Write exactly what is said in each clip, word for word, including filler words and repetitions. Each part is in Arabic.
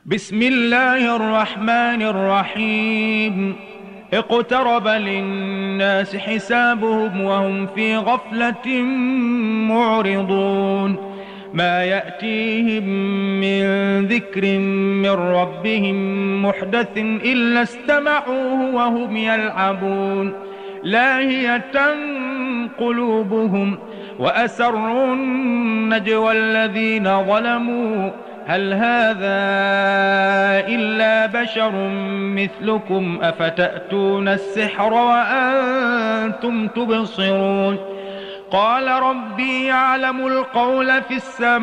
بسم الله الرحمن الرحيم. اقترب للناس حسابهم وهم في غفلة معرضون. ما يأتيهم من ذكر من ربهم محدث إلا استمعوه وهم يلعبون، لاهية قلوبهم وأسروا النجوى الذين ظلموا هل هذا إلا بشر مثلكم أفتأتون السحر وأنتم تبصرون. قال ربي يعلم القول في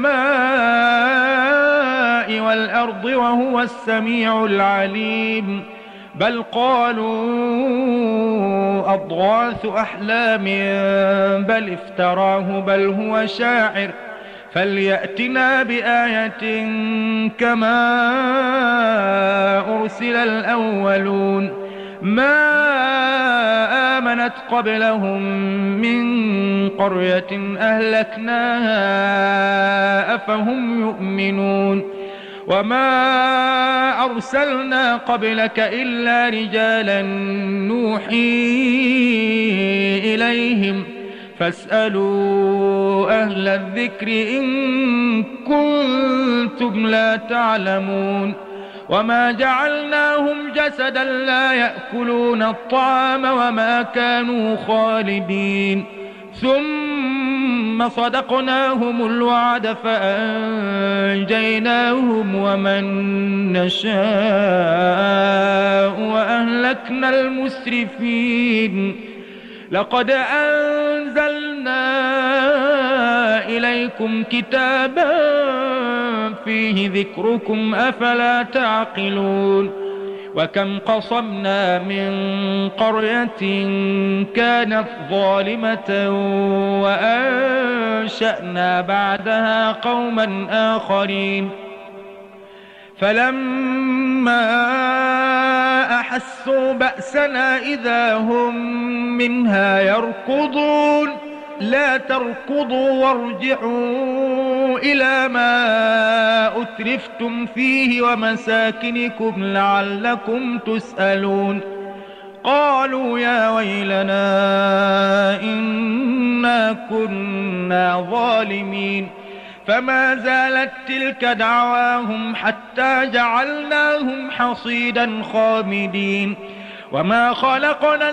السماء والأرض وهو السميع العليم. بل قالوا أضغاث أحلام بل افتراه بل هو شاعر فليأتنا بآية كما أرسل الأولون. ما آمنت قبلهم من قرية أهلكناها أفهم يؤمنون. وما أرسلنا قبلك إلا رجالا نوحي إليهم فاسألوا أهل الذكر إن كنتم لا تعلمون. وما جعلناهم جسدا لا يأكلون الطعام وما كانوا خالدين. ثم صدقناهم الوعد فأنجيناهم ومن نشاء وأهلكنا المسرفين. لقد أنزلنا إليكم كتابا فيه ذكركم أفلا تعقلون. وكم قصمنا من قرية كانت ظالمة وأنشأنا بعدها قوما آخرين فلما أحسوا بأسنا إذا هم منها يركضون. لا تركضوا وارجعوا إلى ما أترفتم فيه ومساكنكم لعلكم تسألون. قالوا يا ويلنا إنا كنا ظالمين. فما زالت تلك دعواهم حتى جعلناهم حصيدا خامدين. وما خلقنا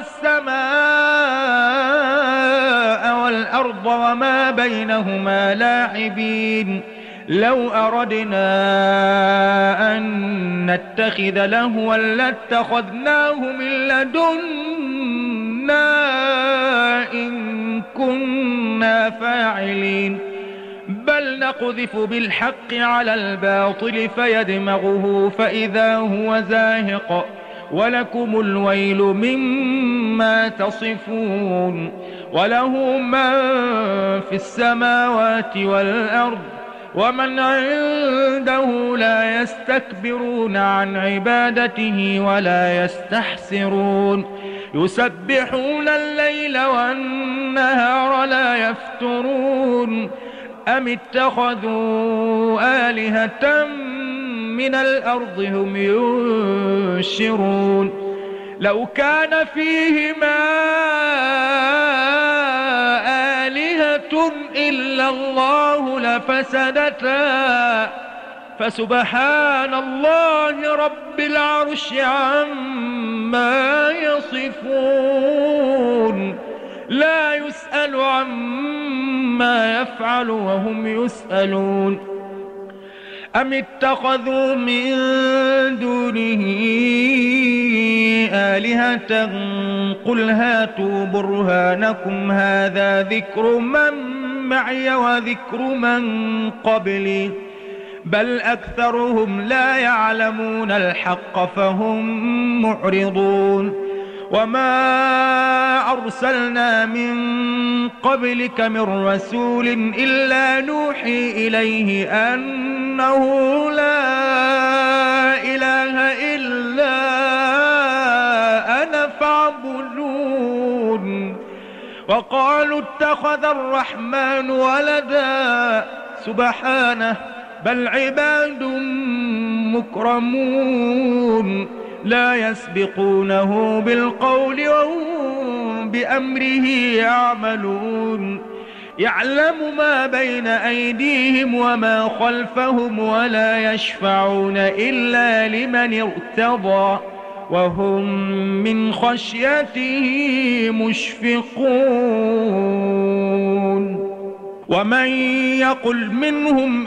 السماء والأرض وما بينهما لاعبين. لو أردنا أن نتخذ لهوا لاتخذناه من لدنا إن كنا فاعلين. بل نقذف بالحق على الباطل فيدمغه فإذا هو زاهق ولكم الويل مما تصفون. وله من في السماوات والأرض ومن عنده لا يستكبرون عن عبادته ولا يستحسرون. يسبحون الليل والنهار لا يفترون. أم اتخذوا آلهة من الأرض هم ينشرون. لو كان فيهما آلهة إلا الله لفسدتا فسبحان الله رب العرش عما يصفون. لا يسأل عما يفعل وهم يسألون. أم اتخذوا من دونه آلهة قل هاتوا برهانكم هذا ذكر من معي وذكر من قبلي بل أكثرهم لا يعلمون الحق فهم معرضون. وما أرسلنا من قبلك من رسول إلا نوحي إليه أنه لا إله إلا أنا فاعبدون. وقالوا اتخذ الرحمن ولدا سبحانه بل عباد مكرمون لا يسبقونه بالقول وهم بأمره يعملون يعلم ما بين أيديهم وما خلفهم ولا يشفعون إلا لمن ارتضى وهم من خشيته مشفقون ومن يقل منهم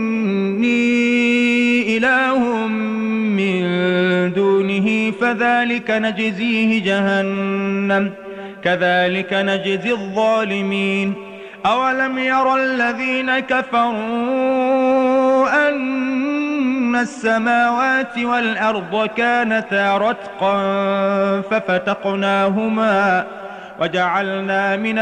إني إله من دونه فذلك نجزيه جهنم كذلك نجزي الظالمين أولم ير الذين كفروا أن السماوات والأرض كانتا رتقا ففتقناهما وجعلنا من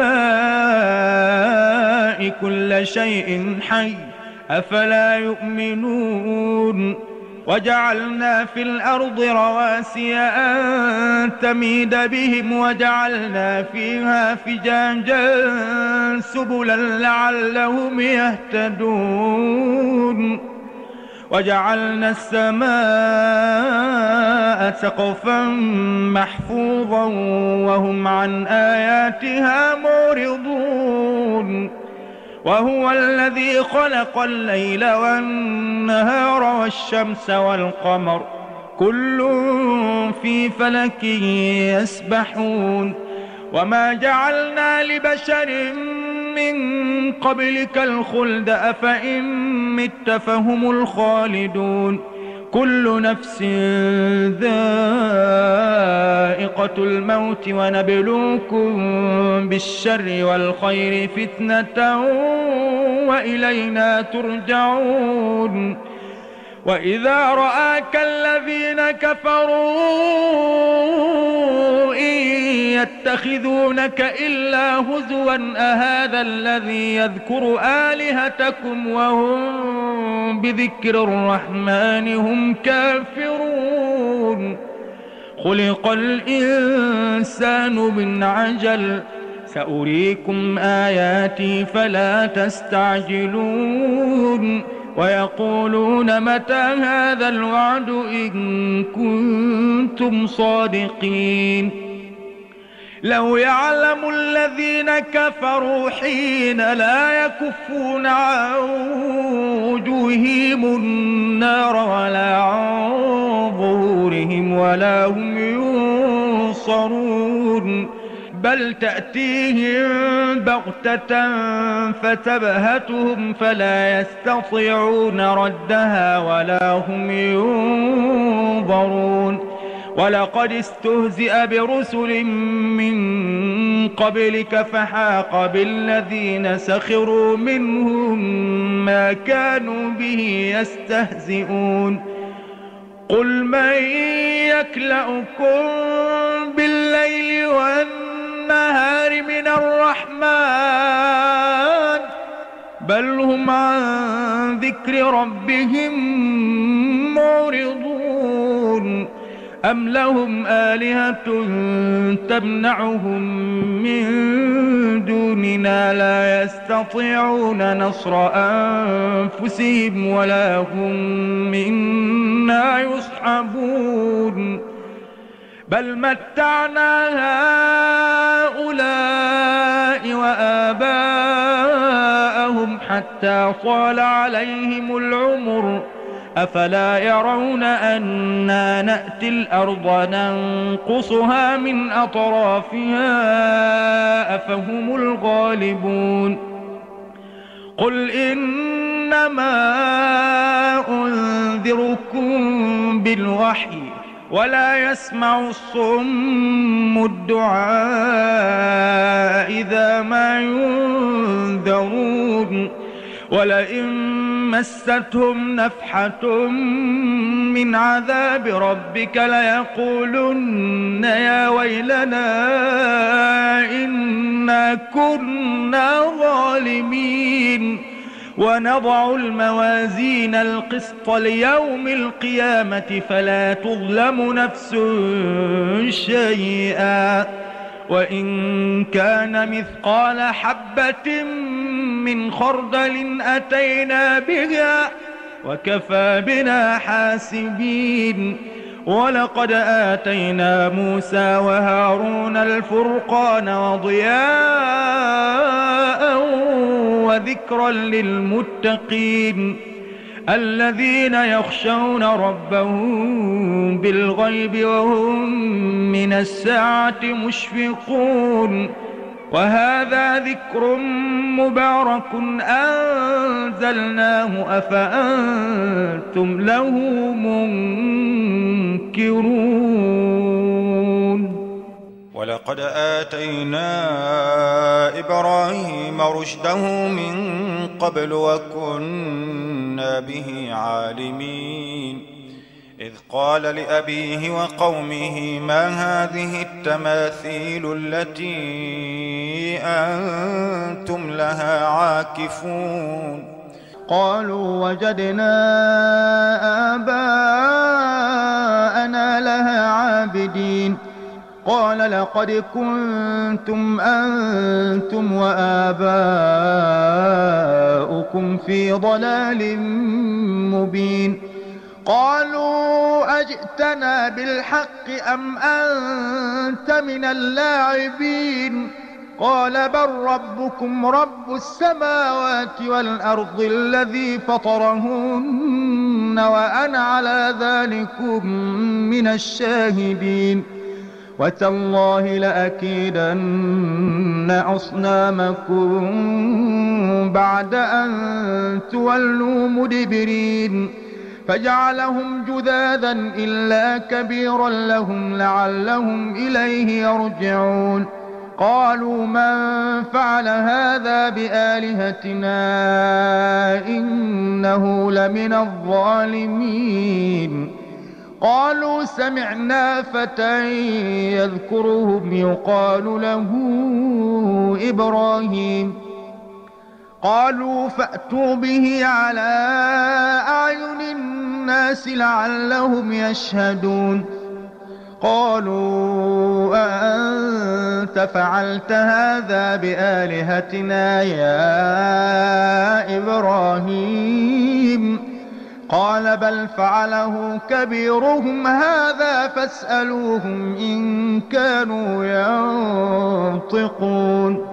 الماء كل شيء حي أفلا يؤمنون وجعلنا في الأرض رواسي أن تميد بهم وجعلنا فيها فجاجا سبلا لعلهم يهتدون وجعلنا السماء سقفا محفوظا وهم عن آياتها معرضون وهو الذي خلق الليل والنهار والشمس والقمر كل في فلك يسبحون وما جعلنا لبشر من قبلك الخلد أفإن مت فهم الخالدون كل نفس ذائقة الموت ونبلوكم بالشر والخير فتنة وإلينا ترجعون وإذا رآك الذين كفروا إن يتخذونك إلا هزوا أهذا الذي يذكر آلهتكم وهم بذكر الرحمن هم كافرون خلق الإنسان من عجل سأريكم آياتي فلا تستعجلون ويقولون متى هذا الوعد إن كنتم صادقين لو يعلم الذين كفروا حين لا يكفون عن وجوههم النار ولا عن ظهورهم ولا هم ينصرون بل تأتيهم بغتة فتبهتهم فلا يستطيعون ردها ولا هم ينظرون ولقد استهزئ برسل من قبلك فحاق بالذين سخروا منهم ما كانوا به يستهزئون قل من يكلؤكم بالليل والنهار من الرحمن بل هم عن ذكر ربهم معرضون أم لهم آلهة تمنعهم من دوننا لا يستطيعون نصر أنفسهم ولا هم منا يصحبون بل متعنا هؤلاء وآباءهم حتى طال عليهم العمر أفلا يرون أنا نأتي الأرض ننقصها من أطرافها أفهم الغالبون قل إنما أنذركم بالوحي ولا يسمع الصم الدعاء إذا ما ينذرون ولئن مستهم نفحة من عذاب ربك ليقولن يا ويلنا إنا كنا ظالمين ونضع الموازين القسط ليوم القيامة فلا تظلم نفس شيئا وإن كان مثقال حبة من خردل أتينا بها وكفى بنا حاسبين. ولقد آتينا موسى وهارون الفرقان وضياء وذكرا للمتقين الذين يخشون ربهم بالغيب وهم من الساعة مشفقون. وهذا ذكر مبارك أنزلناه أفأنتم له منكرون. ولقد آتينا إبراهيم رشده من قبل وكنا به عالمين. إذ قال لأبيه وقومه ما هذه التماثيل التي أنتم لها عاكفون؟ قالوا وجدنا آباءنا لها عابدين. قال لقد كنتم أنتم وآباؤكم في ضلال مبين. قالوا أجئتنا بالحق أم أنت من اللاعبين؟ قال بل ربكم رب السماوات والأرض الذي فطرهن وأنا على ذلكم من الشاهدين. وتالله لأكيدن أصنامكم بعد أن تولوا مدبرين. فجعلهم جذاذا إلا كبيرا لهم لعلهم إليه يرجعون. قالوا من فعل هذا بآلهتنا إنه لمن الظالمين. قالوا سمعنا فتى يذكرهم يقال له إبراهيم. قالوا فأتوا به على أعين الناس لعلهم يشهدون. قالوا أأنت فعلت هذا بآلهتنا يا إبراهيم؟ قال بل فعله كبيرهم هذا فاسألوهم إن كانوا ينطقون.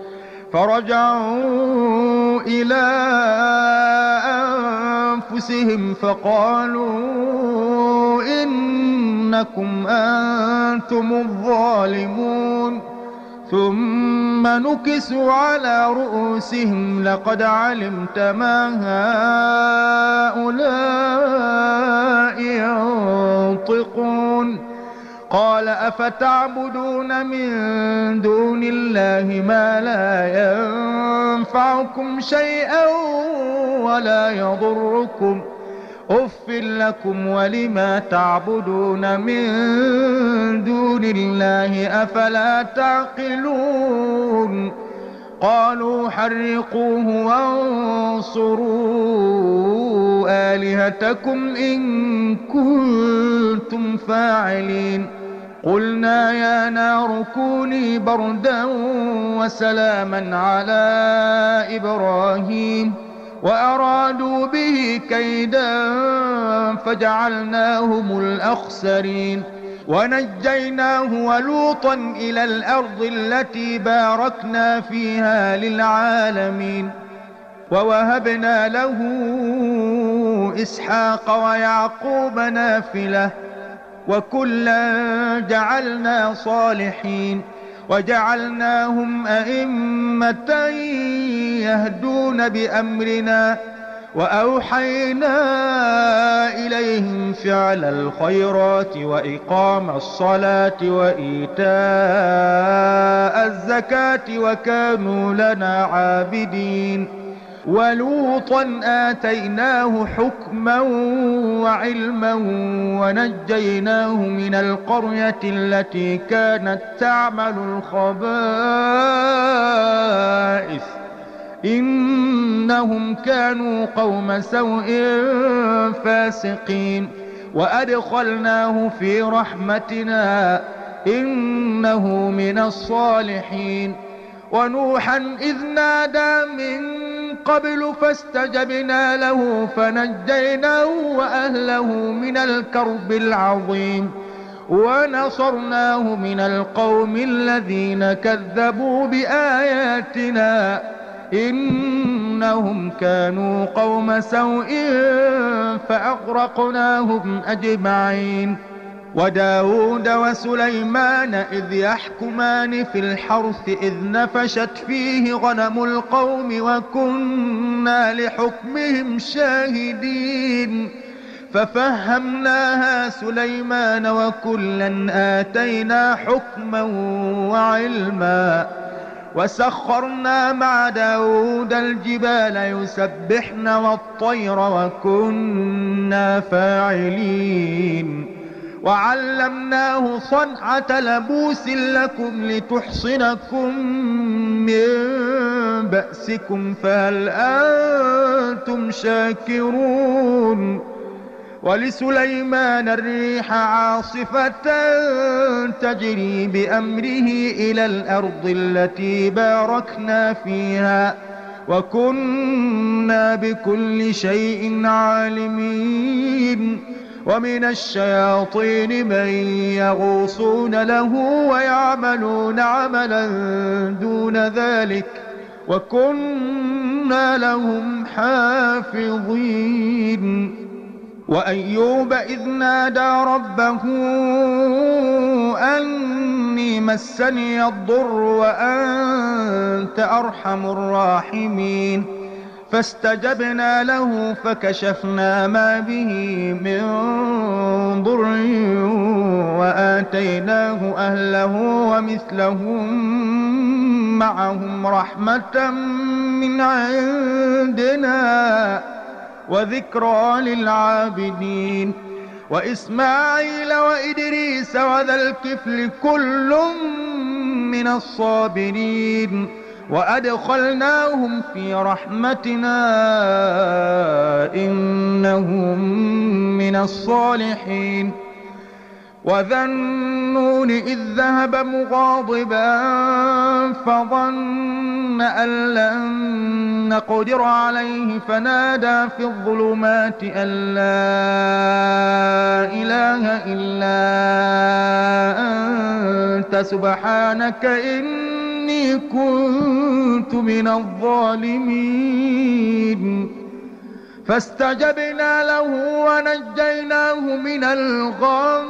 فرجعوا إلى أنفسهم فقالوا إنكم أنتم الظالمون. ثم نكسوا على رؤوسهم لقد علمت ما هؤلاء ينطقون. قال أفتعبدون من دون الله ما لا ينفعكم شيئا ولا يضركم أف لكم ولما تعبدون من دون الله أفلا تعقلون. قالوا حرقوه وانصروا آلهتكم إن كنتم فاعلين. قلنا يا نار كوني بردا وسلاما على إبراهيم وأرادوا به كيدا فجعلناهم الأخسرين. ونجيناه ولوطا إلى الأرض التي باركنا فيها للعالمين. ووهبنا له إسحاق ويعقوب نافلة وكلا جعلنا صالحين. وجعلناهم أئمة يهدون بأمرنا وأوحينا إليهم فعل الخيرات وإقام الصلاة وإيتاء الزكاة وكانوا لنا عابدين. ولوطا آتيناه حكما وعلما ونجيناه من القرية التي كانت تعمل الخبائث إنهم كانوا قوم سوء فاسقين. وأدخلناه في رحمتنا إنه من الصالحين. ونوحا إذ نادى من قبل فاستجبنا له فنجيناه وأهله من الكرب العظيم ونصرناه من القوم الذين كذبوا بآياتنا إنهم كانوا قوم سوء فأغرقناهم أجمعين. وداود وسليمان إذ يحكمان في الحرث إذ نفشت فيه غنم القوم وكنا لحكمهم شاهدين ففهمناها سليمان وكلا آتينا حكما وعلما وسخرنا مع داود الجبال يسبحن والطير وكنا فاعلين وعلمناه صنعة لبوس لكم لتحصنكم من بأسكم فهل أنتم شاكرون. ولسليمان الريح عاصفة تجري بأمره إلى الأرض التي باركنا فيها وكنا بكل شيء عالمين. ومن الشياطين من يغوصون له ويعملون عملا دون ذلك وكنا لهم حافظين. وأيوب إذ نادى ربه أني مسني الضر وأنت أرحم الراحمين فاستجبنا له فكشفنا ما به من ضر وآتيناه أهله ومثلهم معهم رحمة من عندنا وذكرى للعابدين. وإسماعيل وإدريس وذا الكفل كل من الصابرين وأدخلناهم في رحمتنا إنهم من الصالحين. وذا النون إذ ذهب مغاضبا فظن أن لن نقدر عليه فنادى في الظلمات أن لا إله إلا أنت سبحانك إني كنت من الظالمين. فاستجبنا له ونجيناه من الغم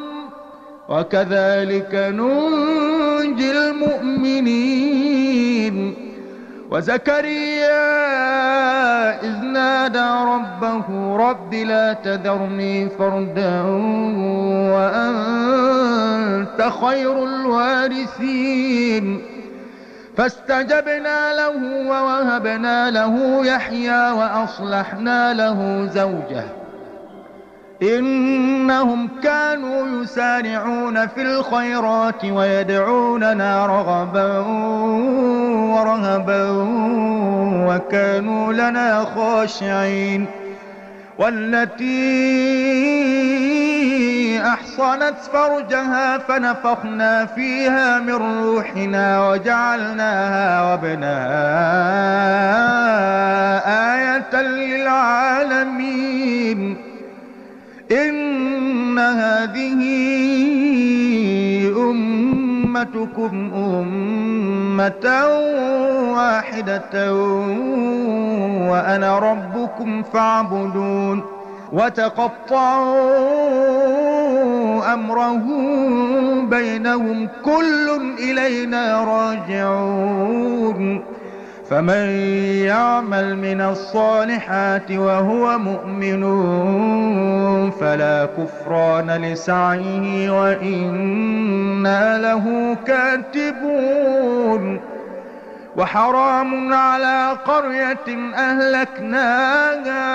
وكذلك ننجي المؤمنين. وزكريا إذ نادى ربه رب لا تذرني فردا وأنت خير الوارثين فاستجبنا له ووهبنا له يحيى وأصلحنا له زوجه إنهم كانوا يسارعون في الخيرات ويدعوننا رغبا ورهبا وكانوا لنا خاشعين. والتي أحصنت فرجها فنفخنا فيها من روحنا وجعلناها وابنها آية للعالمين. إن هذه أمتكم أمة واحدة وأنا ربكم فاعبدون. وتقطعوا أمرهم بينهم كل إلينا راجعون. فمن يعمل من الصالحات وهو مؤمن فلا كفران لسعيه وإنا له كاتبون. وحرام على قرية أهلكناها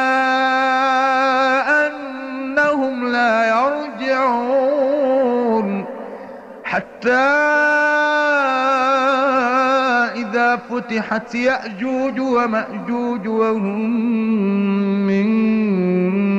أنهم لا يرجعون حتى إذا فتحت يأجوج ومأجوج وهم من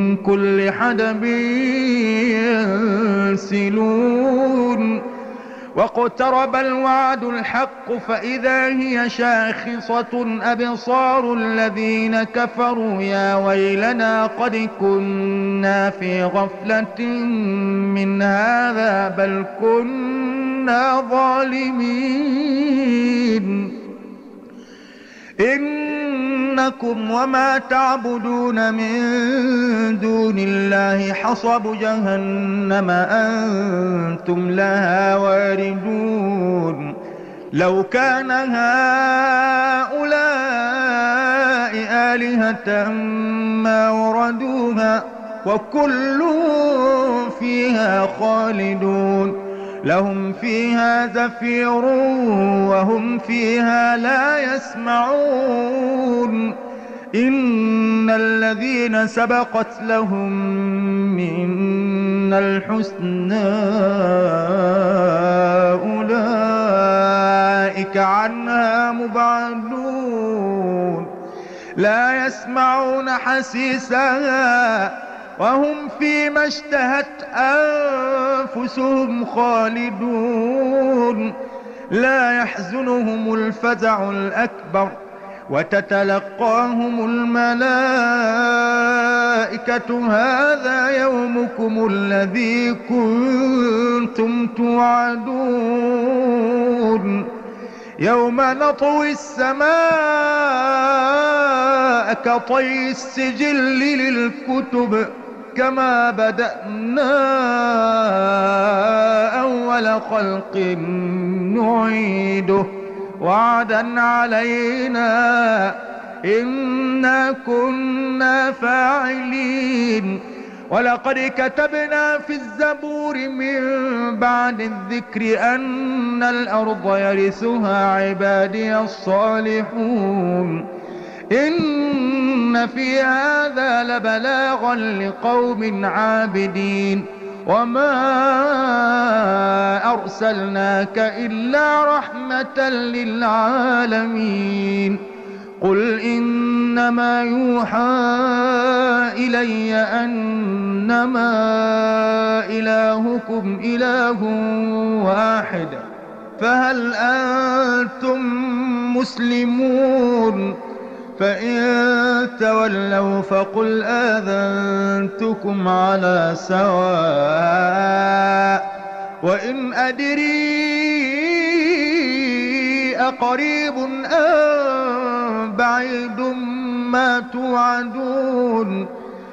كل حدب ينسلون. واقترب الوعد الحق فإذا هي شاخصة أبصار الذين كفروا يا ويلنا قد كنا في غفلة من هذا بل كنا ظالمين إنكم وما تعبدون من دون الله حصب جهنم أنتم لها واردون لو كان هؤلاء آلهة ما وردوها وكل فيها خالدون لهم فيها زفير وهم فيها لا يسمعون إن الذين سبقت لهم منا الحسنى أولئك عنها مبعدون لا يسمعون حسيسها وهم فيما اشتهت أنفسهم خالدون لا يحزنهم الفزع الأكبر وتتلقاهم الملائكة هذا يومكم الذي كنتم توعدون يوم نطوي السماء كطي السجل للكتب كما بدأنا أول خلق نعيده وعدا علينا إنا كنا فاعلين ولقد كتبنا في الزبور من بعد الذكر أن الأرض يرثها عبادي الصالحون إن في هذا لبلاغا لقوم عابدين وما أرسلناك إلا رحمة للعالمين قل إنما يوحى إلي أنما إلهكم إله واحد فهل أنتم مسلمون فإن تولوا فقل آذنتكم على سواء وإن أدري أقريب أم بعيد ما توعدون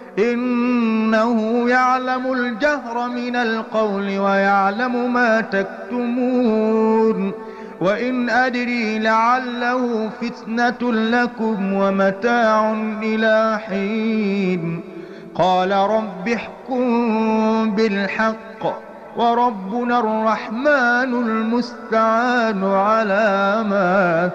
إنه يعلم الجهر من القول ويعلم ما تكتمون وإن أدري لعله فتنة لكم ومتاع إلى حين قال رب احكم بالحق وربنا الرحمن المستعان على ما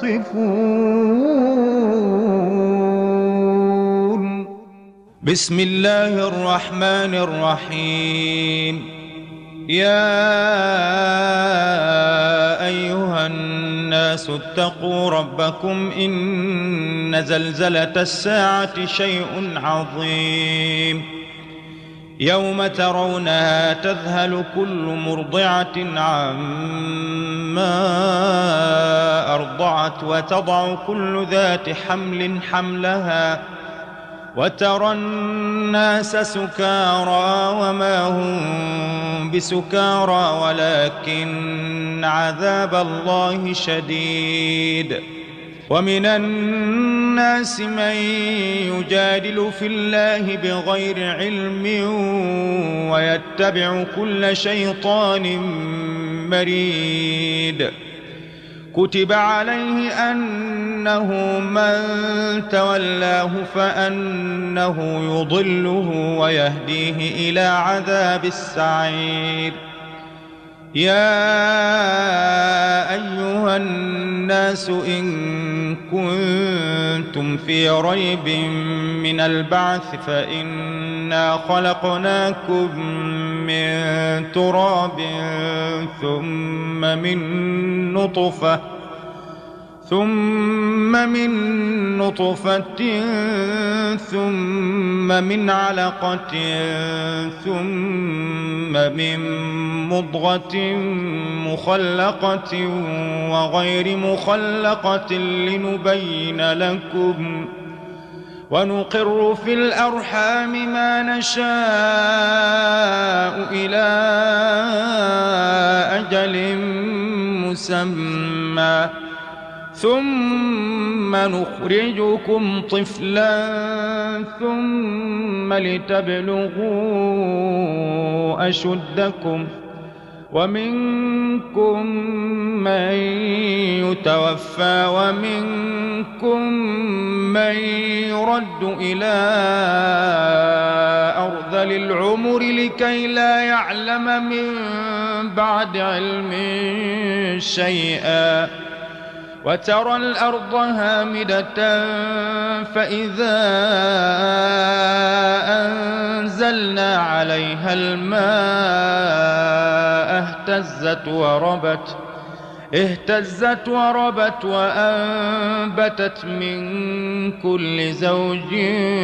تصفون بسم الله الرحمن الرحيم يا أيها الناس اتقوا ربكم إن زلزلة الساعة شيء عظيم يوم ترونها تذهل كل مرضعة عما أرضعت وتضع كل ذات حمل حملها وترى الناس سكارى وما هم بسكارى ولكن عذاب الله شديد ومن الناس من يجادل في الله بغير علم ويتبع كل شيطان مريد كتب عليه أنه من تولاه فأنه يضله ويهديه إلى عذاب السعير يا أيها الناس إن كنتم في ريب من البعث فإنا خلقناكم من تراب ثم من نطفة ثم من نطفة ثم من علقة ثم من مضغة مخلقة وغير مخلقة لنبين لكم ونقر في الأرحام ما نشاء إلى أجل مسمى ثم نخرجكم طفلا ثم لتبلغوا أشدكم ومنكم من يتوفى ومنكم من يرد إلى أرذل العمر لكي لا يعلم من بعد علم شيئا وترى الأرض هامدة فإذا أنزلنا عليها الماء اهتزت وربت اهتزت وربت وأنبتت من كل زوج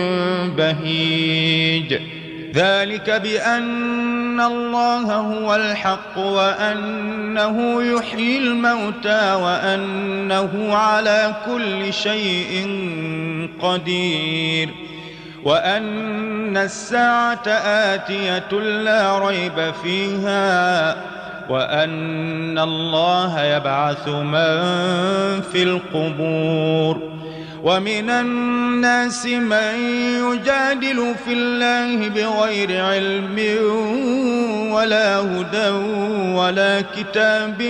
بهيج ذلك بأن الله هو الحق وأنه يحيي الموتى وأنه على كل شيء قدير وأن الساعة آتية لا ريب فيها وأن الله يبعث من في القبور ومن الناس من يجادل في الله بغير علم ولا هدى ولا كتاب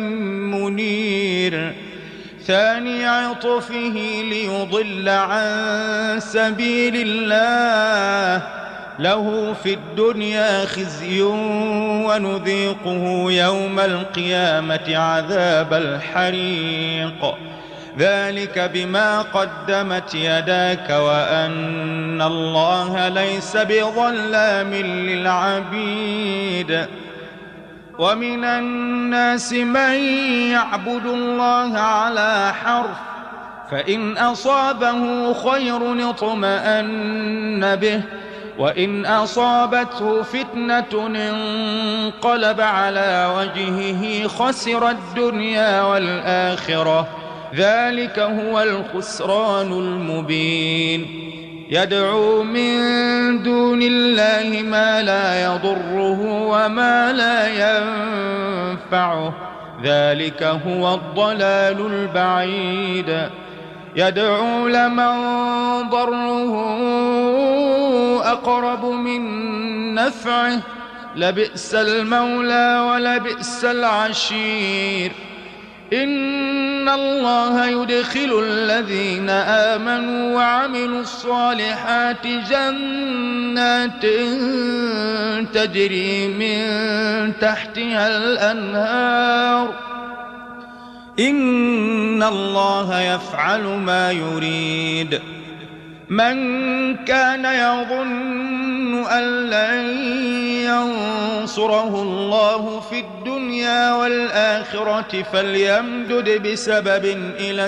منير ثاني عطفه ليضل عن سبيل الله له في الدنيا خزي ونذيقه يوم القيامة عذاب الحريق ذلك بما قدمت يداك وأن الله ليس بظلام للعبيد ومن الناس من يعبد الله على حرف فإن أصابه خير اطمأن به وإن أصابته فتنة انقلب على وجهه خسر الدنيا والآخرة ذلك هو الخسران المبين يدعو من دون الله ما لا يضره وما لا ينفعه ذلك هو الضلال البعيد يدعو لمن ضره أقرب من نفعه لبئس المولى ولبئس العشير إن الله يدخل الذين آمنوا وعملوا الصالحات جنات تجري من تحتها الأنهار إن الله يفعل ما يريد من كان يظن أن لن ينصره الله في الدنيا والآخرة فليمدد بسبب إلى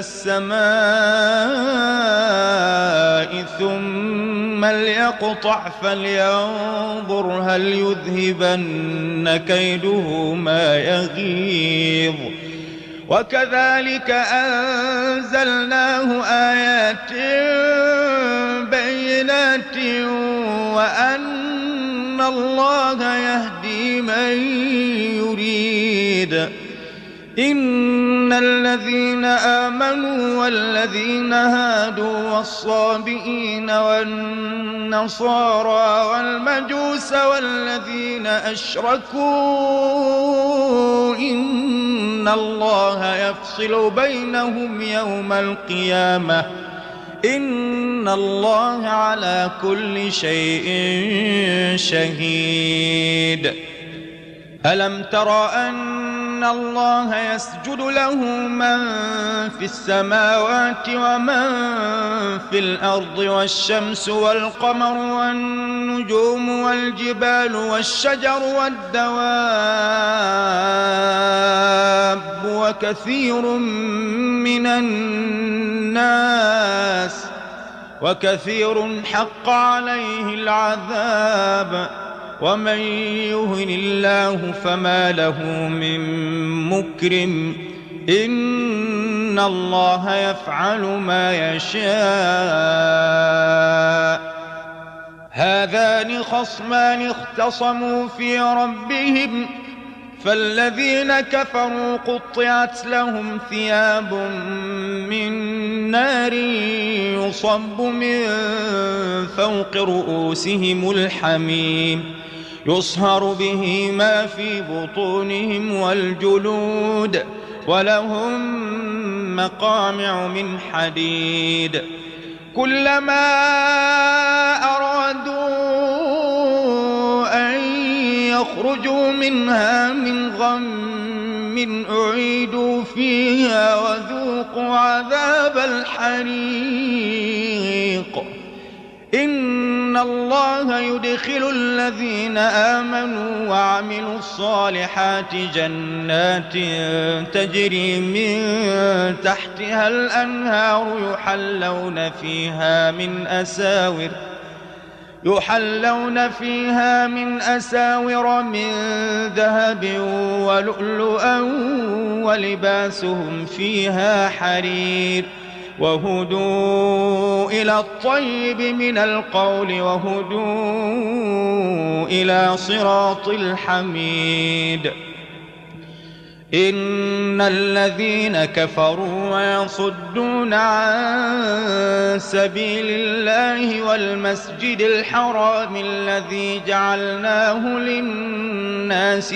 السماء ثم ليقطع فلينظر هل يذهبن كيده ما يغيظ وكذلك أنزلناه آيات بينات وأن الله يهدي من يريد إن الذين آمنوا والذين هادوا والصابئين والنصارى والمجوس والذين أشركوا إن الله يفصل بينهم يوم القيامة إن الله على كل شيء شهيد ألم تر أن الله يسجد له من في السماوات ومن في الأرض والشمس والقمر والنجوم والجبال والشجر والدواب وكثير من الناس وكثير حق عليه العذاب ومن يهن الله فما له من مكرم إن الله يفعل ما يشاء. هذان خصمان اختصموا في ربهم فالذين كفروا قطعت لهم ثياب من نار يصب من فوق رؤوسهم الحميم يصهر به ما في بطونهم والجلود ولهم مقامع من حديد كلما أرادوا أن يخرجوا منها من غم أعيدوا فيها وذوقوا عذاب الحريق. إن الله يدخل الذين آمنوا وعملوا الصالحات جنات تجري من تحتها الأنهار يحلون فيها من أساور يحلون فيها من أساور من ذهب ولؤلؤا ولباسهم فيها حرير وهدوا إلى الطيب من القول وهدوا إلى صراط الحميد. إن الذين كفروا ويصدون عن سبيل الله والمسجد الحرام الذي جعلناه للناس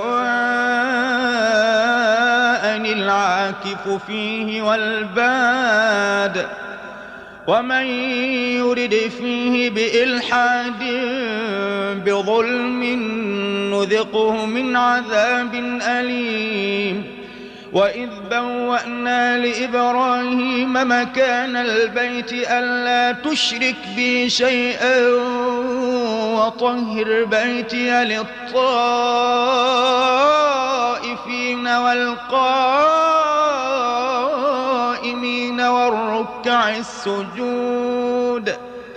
سواء العاكف فيه والباد ومن يرد فيه بإلحاد بظلم نذقه من عذاب أليم. وإذ بوأنا لإبراهيم مكان البيت ألا تشرك بي شيئا وطهر بيتي للطائفين والقائمين والركع السجود.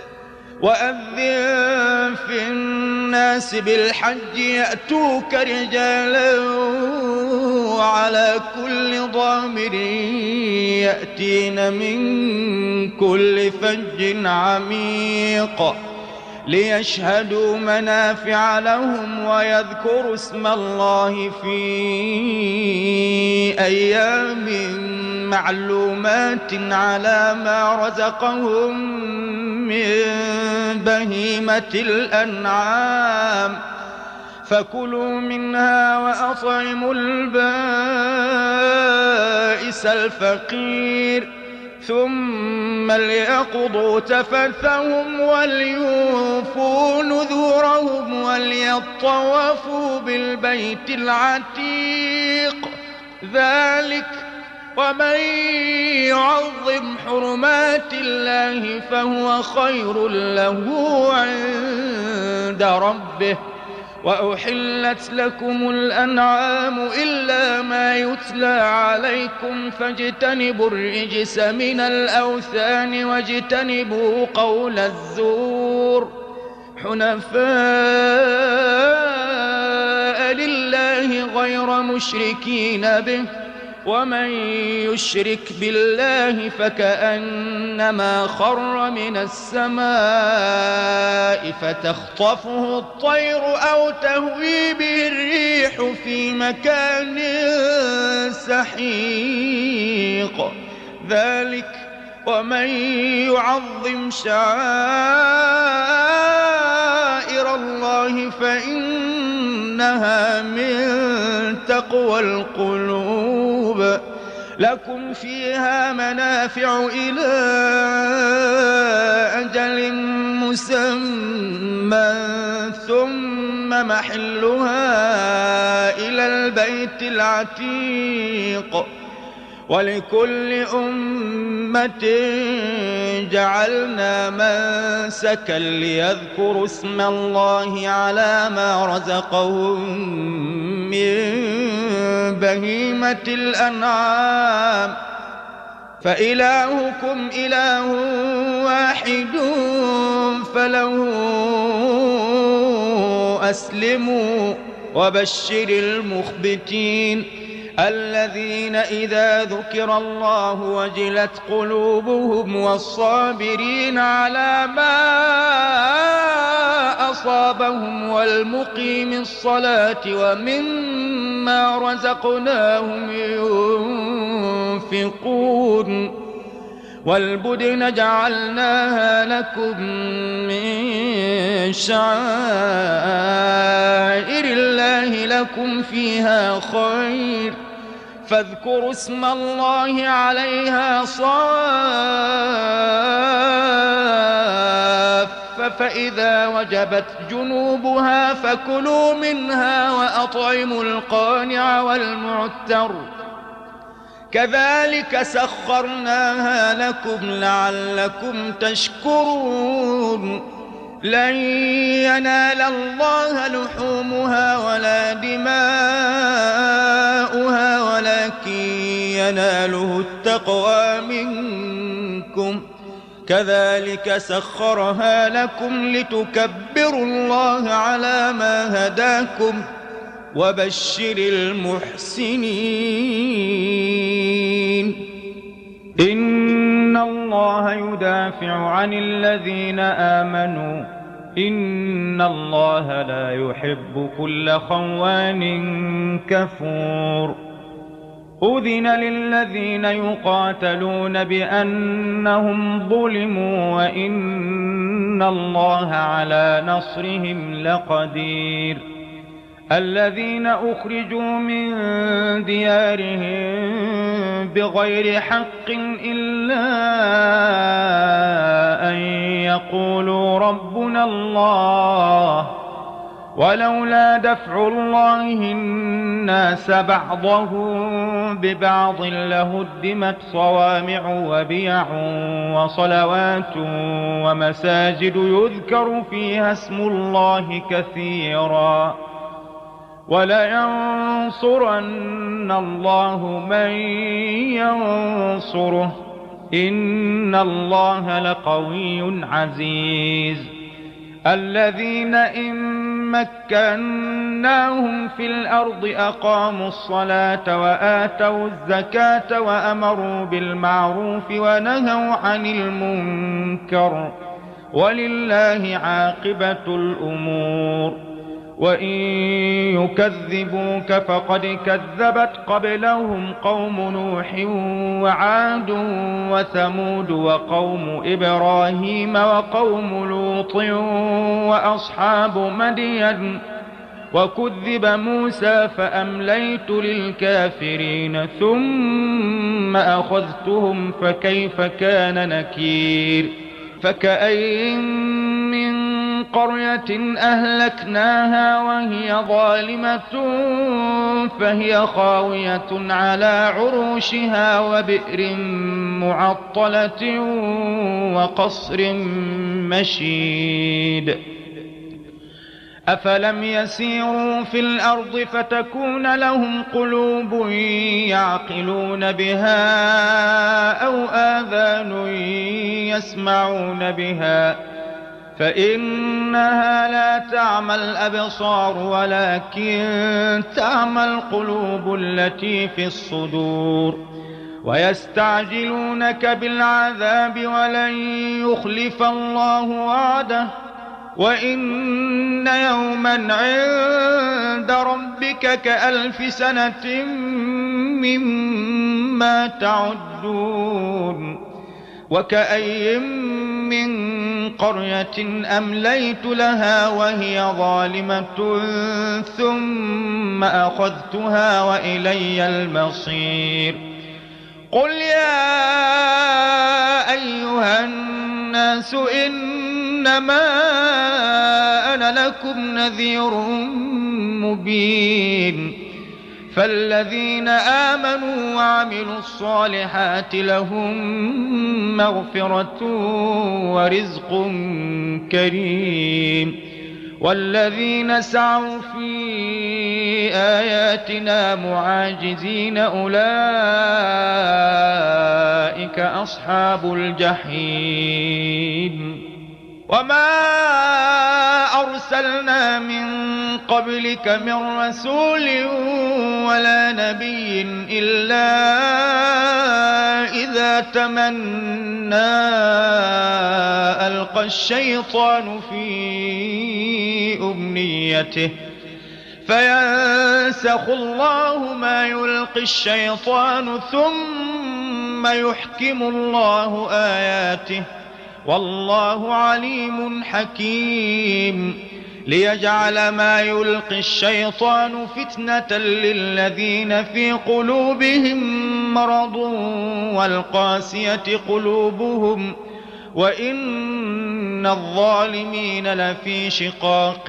وأذن في الناس بالحج يأتوك رجالا وعلى كل ضامر يأتين من كل فج عميق ليشهدوا منافع لهم ويذكروا اسم الله في أيام معلومات على ما رزقهم من بهيمة الأنعام فكلوا منها وأطعموا البائس الفقير ثم ليقضوا تفثهم وليوفوا نذورهم وليطوفوا بالبيت العتيق. ذلك ومن يعظم حرمات الله فهو خير له عند ربه. وأحلت لكم الأنعام إلا ما يتلى عليكم فاجتنبوا الرجس من الأوثان واجتنبوا قول الزور حنفاء لله غير مشركين به ومن يشرك بالله فكأنما خر من السماء فتخطفه الطير أو تهوي به الريح في مكان سحيق. ذلك ومن يعظم شعائر الله فإنها من تقوى القلوب. لكم فيها منافع إلى أجل مسمى ثم محلها إلى البيت العتيق. ولكل أمة جعلنا منسكا ليذكروا اسم الله على ما رزقهم من بهيمة الأنعام فإلهكم إله واحد فله أسلموا وبشر المخبتين الذين إذا ذكر الله وجلت قلوبهم والصابرين على ما أصابهم والمقيم الصلاة ومما رزقناهم ينفقون والبدن جعلناها لكم من شعائر الله لكم فيها خير فاذكروا اسم الله عليها صاف فإذا وجبت جنوبها فكلوا منها وأطعموا القانع والمعتر كذلك سخرناها لكم لعلكم تشكرون لن ينال الله لحومها ولا دماؤها ولكن يناله التقوى منكم كذلك سخرها لكم لتكبروا الله على ما هداكم وبشر المحسنين إن الله يدافع عن الذين آمنوا إن الله لا يحب كل خوان كفور أذن للذين يقاتلون بأنهم ظلموا وإن الله على نصرهم لقدير الذين أخرجوا من ديارهم بغير حق إلا أن يقولوا ربنا الله ولولا دفع الله الناس بعضهم ببعض لهدمت صوامع وبيع وصلوات ومساجد يذكر فيها اسم الله كثيرا ولينصرن الله من ينصره إن الله لقوي عزيز الذين إن مكناهم في الأرض أقاموا الصلاة وآتوا الزكاة وأمروا بالمعروف ونهوا عن المنكر ولله عاقبة الأمور وإن يكذبوك فقد كذبت قبلهم قوم نوح وعاد وثمود وقوم إبراهيم وقوم لوط وأصحاب مدين وكذب موسى فأمليت للكافرين ثم أخذتهم فكيف كان نكير فكأين من قرية أهلكناها وهي ظالمة فهي خاوية على عروشها وبئر معطلة وقصر مشيد أفلم يسيروا في الأرض فتكون لهم قلوب يعقلون بها أو آذان يسمعون بها فإنها لا تعمى الأبصار ولكن تعمى القلوب التي في الصدور ويستعجلونك بالعذاب ولن يخلف الله وعده وإن يوما عند ربك كألف سنة مما تعدون وكأي من قرية أمليت لها وهي ظالمة ثم أخذتها وإلي المصير قل يا أيها الناس إنما أنا لكم نذير مبين فالذين آمنوا وعملوا الصالحات لهم مغفرة ورزق كريم والذين سعوا في آياتنا معاجزين أولئك أصحاب الجحيم وما أرسلنا من قبلك من رسول ولا نبي إلا إذا تمنى ألقى الشيطان في أمنيته فينسخ الله ما يلقي الشيطان ثم يحكم الله آياته والله عليم حكيم ليجعل ما يلقي الشيطان فتنة للذين في قلوبهم مرض والقاسية قلوبهم وإن الظالمين لفي شقاق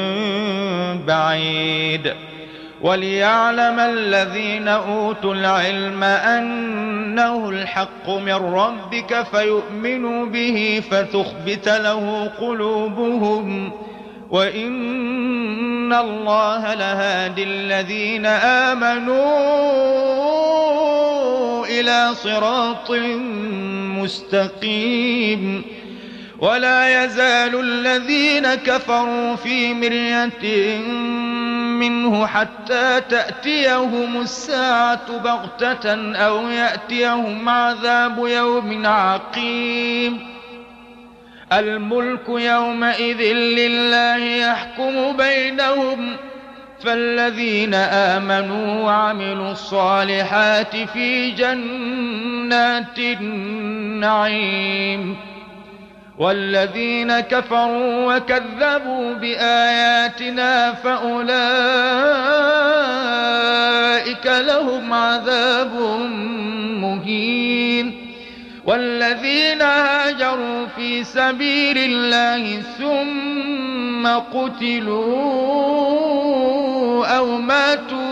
بعيد وليعلم الذين أوتوا العلم أنه الحق من ربك فيؤمنوا به فتخبت له قلوبهم وإن الله لهادي الذين آمنوا إلى صراط مستقيم ولا يزال الذين كفروا في مرية منه حتى تأتيهم الساعة بغتة أو يأتيهم عذاب يوم عقيم الملك يومئذ لله يحكم بينهم فالذين آمنوا وعملوا الصالحات في جنات النعيم والذين كفروا وكذبوا بآياتنا فأولئك لهم عذاب مهين والذين هاجروا في سبيل الله ثم قتلوا أو ماتوا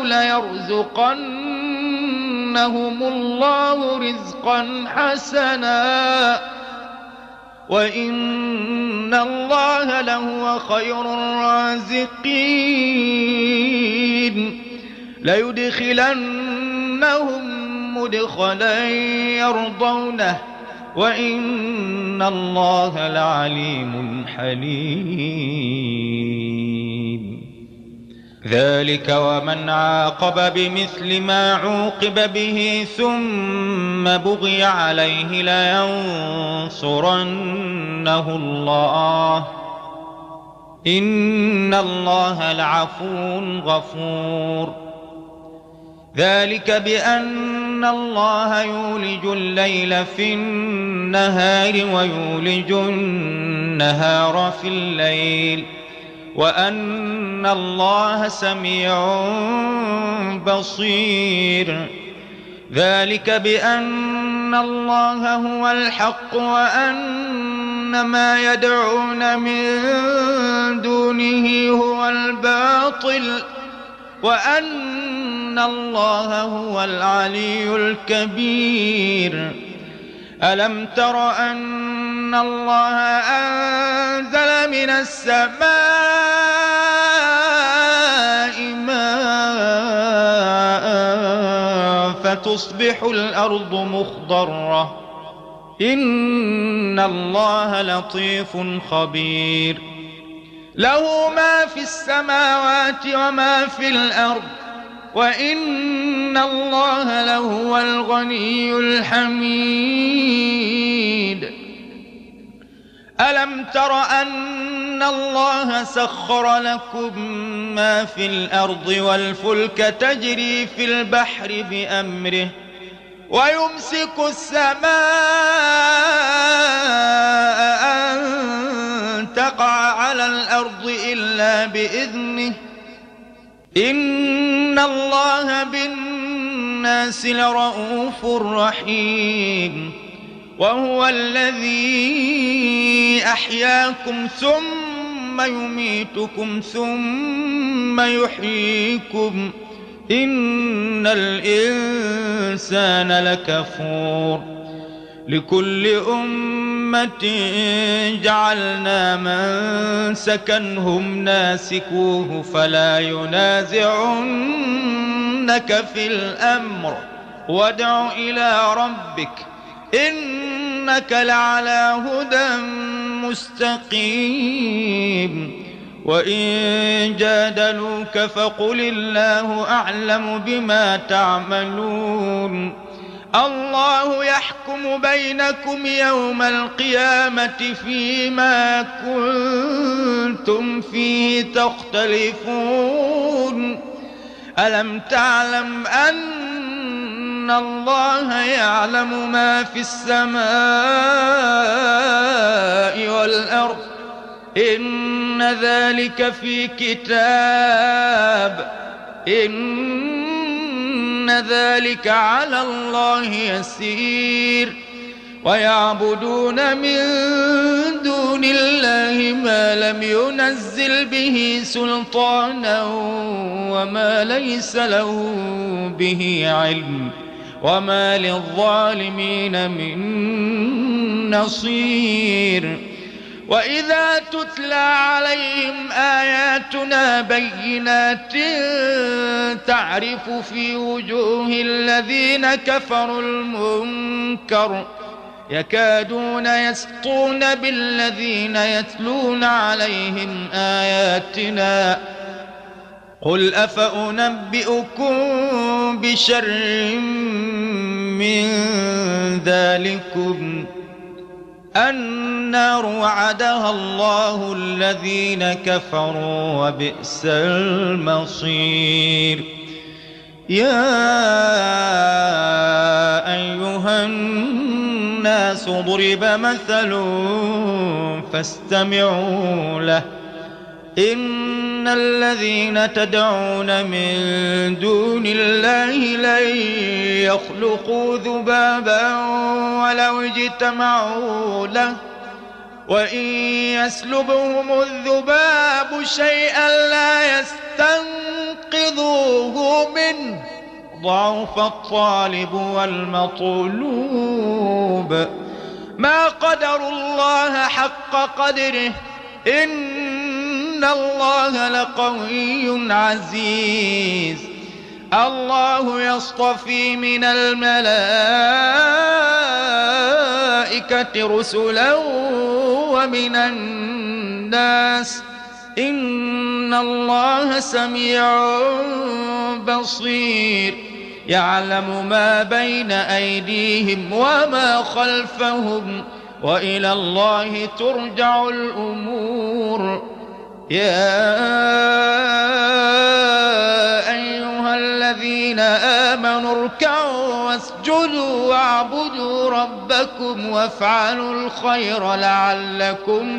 ليرزقنهم الله رزقا حسنا وإن الله لهو خير الرازقين ليدخلنهم مدخلا يرضونه وإن الله لعليم حليم ذلك ومن عاقب بمثل ما عوقب به ثم بغي عليه لينصرنه الله إن الله لعفو غفور ذلك بأن الله يولج الليل في النهار ويولج النهار في الليل وأن الله سميع بصير ذلك بأن الله هو الحق وأن ما يدعون من دونه هو الباطل وأن الله هو العلي الكبير ألم تر أن الله أنزل من السماء ماء فتصبح الأرض مخضرة إن الله لطيف خبير له ما في السماوات وما في الأرض وإن الله لهو الغني الحميد ألم تر أن الله سخر لكم ما في الأرض والفلك تجري في البحر بأمره ويمسك السماء أن تقع على الأرض إلا بإذنه إن الله بالناس لرؤوف رحيم وهو الذي أحياكم ثم يميتكم ثم يحييكم إن الإنسان لكفور لكل أمة جعلنا منسكا هم ناسكوه فلا ينازعنك في الأمر وادع إلى ربك إن وإنك لعلى هدى مستقيم. وإن جادلوك فقل الله أعلم بما تعملون. الله يحكم بينكم يوم القيامة فيما كنتم فيه تختلفون. ألم تعلم أن الله يعلم ما في السماء والأرض؟ إن ذلك في كتاب، إن ذلك على الله يسير. ويعبدون من دون الله ما لم ينزل به سلطانا وما ليس له به علم، وما للظالمين من نصير. وإذا تتلى عليهم آياتنا بينات تعرف في وجوه الذين كفروا المنكر يكادون يسطون بالذين يتلون عليهم آياتنا. قل أفأنبئكم بشر من ذلكم النار وعدها الله الذين كفروا وبئس المصير. يا أيها الناس ضرب مثل فاستمعوا له. إن الذين تدعون من دون الله لن يخلقوا ذبابا ولو اجتمعوا له، وإن يسلبهم الذباب شيئا لا يستنقذوه منه، ضعف الطالب والمطلوب. ما قدروا الله حق قدره، إن الله لقوي عزيز. الله يصطفي من الملائكة رسلا ومن الناس، إن الله سميع بصير. يعلم ما بين أيديهم وما خلفهم، وإلى الله ترجع الأمور. يا أيها الذين آمنوا اركعوا واسجدوا واعبدوا ربكم وافعلوا الخير لعلكم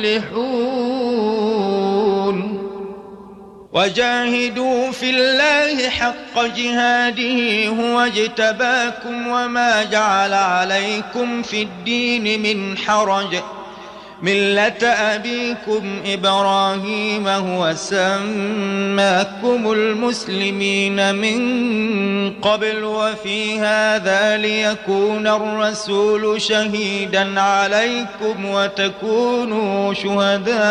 تفلحون. وجاهدوا في الله حق جهاده هو اجتباكم وما جعل عليكم في الدين من حرج، ملة أبيكم إبراهيم هو سماكم المسلمين من قبل وفي هذا ليكون الرسول شهيدا عليكم وتكونوا شهداء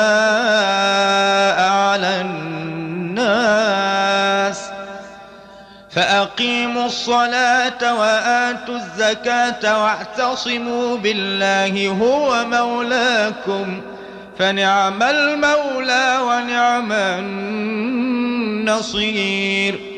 على الناس. فأقيموا الصلاة وآتوا الزكاة واعتصموا بالله هو مولاكم، فنعم المولى ونعم النصير.